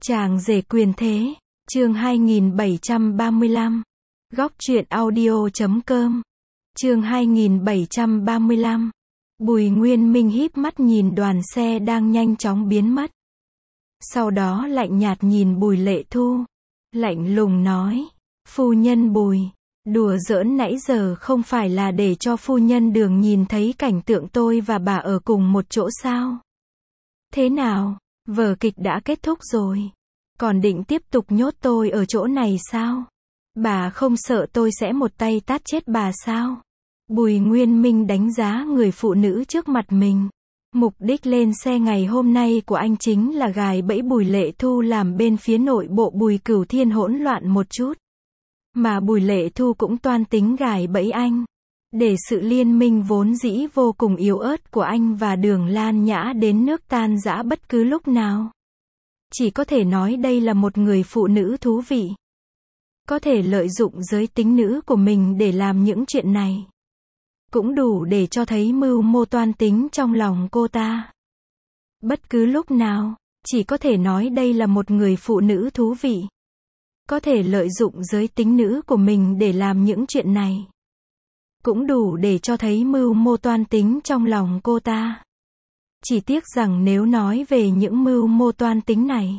Chàng rể quyền thế, chương 2735. Góc truyện audio.com. Chương 2735. Bùi Nguyên Minh híp mắt nhìn đoàn xe đang nhanh chóng biến mất. Sau đó lạnh nhạt nhìn Bùi Lệ Thu. Lạnh lùng nói, phu nhân Bùi, đùa giỡn nãy giờ không phải là để cho phu nhân Đường nhìn thấy cảnh tượng tôi và bà ở cùng một chỗ sao? Thế nào, vở kịch đã kết thúc rồi, còn định tiếp tục nhốt tôi ở chỗ này sao? Bà không sợ tôi sẽ một tay tát chết bà sao? Bùi Nguyên Minh đánh giá người phụ nữ trước mặt mình. Mục đích lên xe ngày hôm nay của anh chính là gài bẫy Bùi Lệ Thu làm bên phía nội bộ Bùi Cửu Thiên hỗn loạn một chút. Mà Bùi Lệ Thu cũng toan tính gài bẫy anh. Để sự liên minh vốn dĩ vô cùng yếu ớt của anh và Đường Lan Nhã đến nước tan rã bất cứ lúc nào. Chỉ có thể nói đây là một người phụ nữ thú vị. Có thể lợi dụng giới tính nữ của mình để làm những chuyện này. Cũng đủ để cho thấy mưu mô toan tính trong lòng cô ta. Bất cứ lúc nào, chỉ có thể nói đây là một người phụ nữ thú vị. Có thể lợi dụng giới tính nữ của mình để làm những chuyện này. Cũng đủ để cho thấy mưu mô toan tính trong lòng cô ta. Chỉ tiếc rằng nếu nói về những mưu mô toan tính này,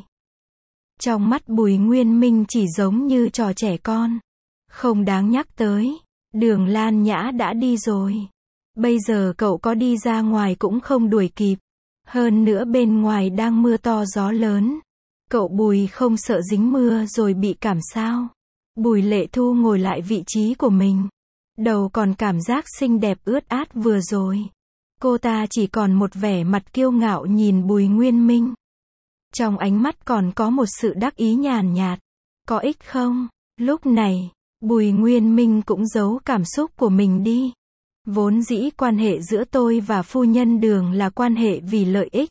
trong mắt Bùi Nguyên Minh chỉ giống như trò trẻ con. Không đáng nhắc tới. Đường Lan Nhã đã đi rồi. Bây giờ cậu có đi ra ngoài cũng không đuổi kịp. Hơn nữa bên ngoài đang mưa to gió lớn. Cậu Bùi không sợ dính mưa rồi bị cảm sao? Bùi Lệ Thu ngồi lại vị trí của mình. Đầu còn cảm giác xinh đẹp ướt át vừa rồi. Cô ta chỉ còn một vẻ mặt kiêu ngạo nhìn Bùi Nguyên Minh. Trong ánh mắt còn có một sự đắc ý nhàn nhạt. Có ích không? Lúc này, Bùi Nguyên Minh cũng giấu cảm xúc của mình đi. Vốn dĩ quan hệ giữa tôi và phu nhân Đường là quan hệ vì lợi ích.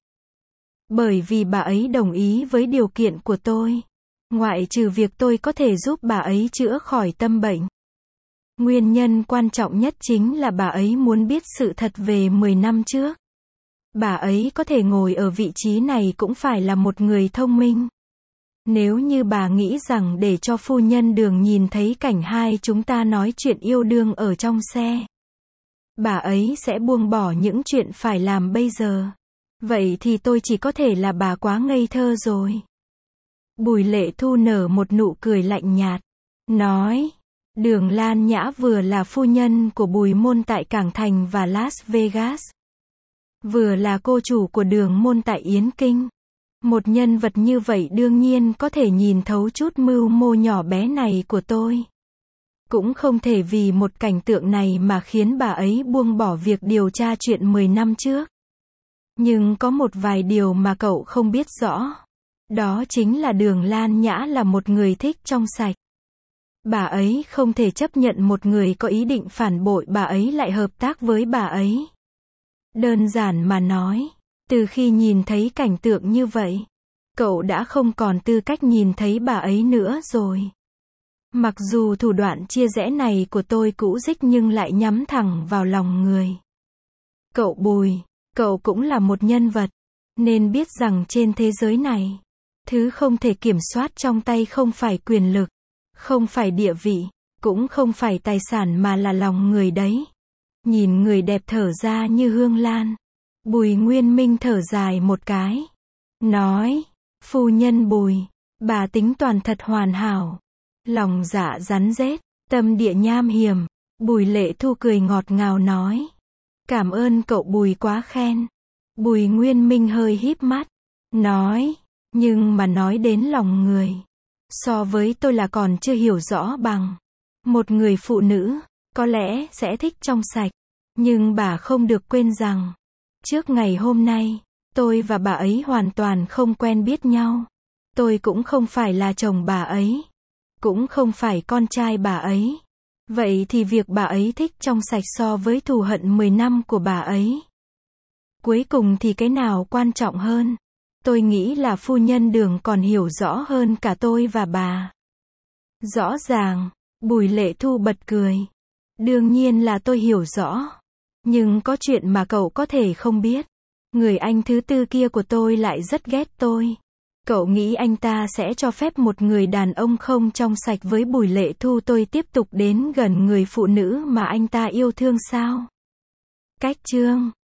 Bởi vì bà ấy đồng ý với điều kiện của tôi. Ngoại trừ việc tôi có thể giúp bà ấy chữa khỏi tâm bệnh. Nguyên nhân quan trọng nhất chính là bà ấy muốn biết sự thật về 10 năm trước. Bà ấy có thể ngồi ở vị trí này cũng phải là một người thông minh. Nếu như bà nghĩ rằng để cho phu nhân Đường nhìn thấy cảnh hai chúng ta nói chuyện yêu đương ở trong xe, bà ấy sẽ buông bỏ những chuyện phải làm bây giờ. Vậy thì tôi chỉ có thể là bà quá ngây thơ rồi. Bùi Lệ Thu nở một nụ cười lạnh nhạt. Nói, Đường Lan Nhã vừa là phu nhân của Bùi Môn tại Cảng Thành và Las Vegas. Vừa là cô chủ của Đường Môn tại Yến Kinh. Một nhân vật như vậy đương nhiên có thể nhìn thấu chút mưu mô nhỏ bé này của tôi. Cũng không thể vì một cảnh tượng này mà khiến bà ấy buông bỏ việc điều tra chuyện 10 năm trước. Nhưng có một vài điều mà cậu không biết rõ. Đó chính là Đường Lan Nhã là một người thích trong sạch. Bà ấy không thể chấp nhận một người có ý định phản bội bà ấy lại hợp tác với bà ấy. Đơn giản mà nói, từ khi nhìn thấy cảnh tượng như vậy, cậu đã không còn tư cách nhìn thấy bà ấy nữa rồi. Mặc dù thủ đoạn chia rẽ này của tôi cũ dích nhưng lại nhắm thẳng vào lòng người. Cậu Bùi, cậu cũng là một nhân vật, nên biết rằng trên thế giới này, thứ không thể kiểm soát trong tay không phải quyền lực, không phải địa vị, cũng không phải tài sản mà là lòng người đấy. Nhìn người đẹp thở ra như hương lan. Bùi Nguyên Minh thở dài một cái. Nói, phu nhân Bùi, bà tính toàn thật hoàn hảo. Lòng dạ rắn rết, tâm địa nham hiểm. Bùi Lệ Thu cười ngọt ngào nói. Cảm ơn cậu Bùi quá khen. Bùi Nguyên Minh hơi híp mắt. Nói, nhưng mà nói đến lòng người. So với tôi là còn chưa hiểu rõ bằng. Một người phụ nữ, có lẽ sẽ thích trong sạch. Nhưng bà không được quên rằng, trước ngày hôm nay, tôi và bà ấy hoàn toàn không quen biết nhau. Tôi cũng không phải là chồng bà ấy. Cũng không phải con trai bà ấy. Vậy thì việc bà ấy thích trong sạch so với thù hận 10 năm của bà ấy. Cuối cùng thì cái nào quan trọng hơn? Tôi nghĩ là phu nhân Đường còn hiểu rõ hơn cả tôi và bà. Rõ ràng, Bùi Lệ Thu bật cười. Đương nhiên là tôi hiểu rõ. Nhưng có chuyện mà cậu có thể không biết. Người anh thứ tư kia của tôi lại rất ghét tôi. Cậu nghĩ anh ta sẽ cho phép một người đàn ông không trong sạch với Bùi Lệ Thu tôi tiếp tục đến gần người phụ nữ mà anh ta yêu thương sao? Cách chương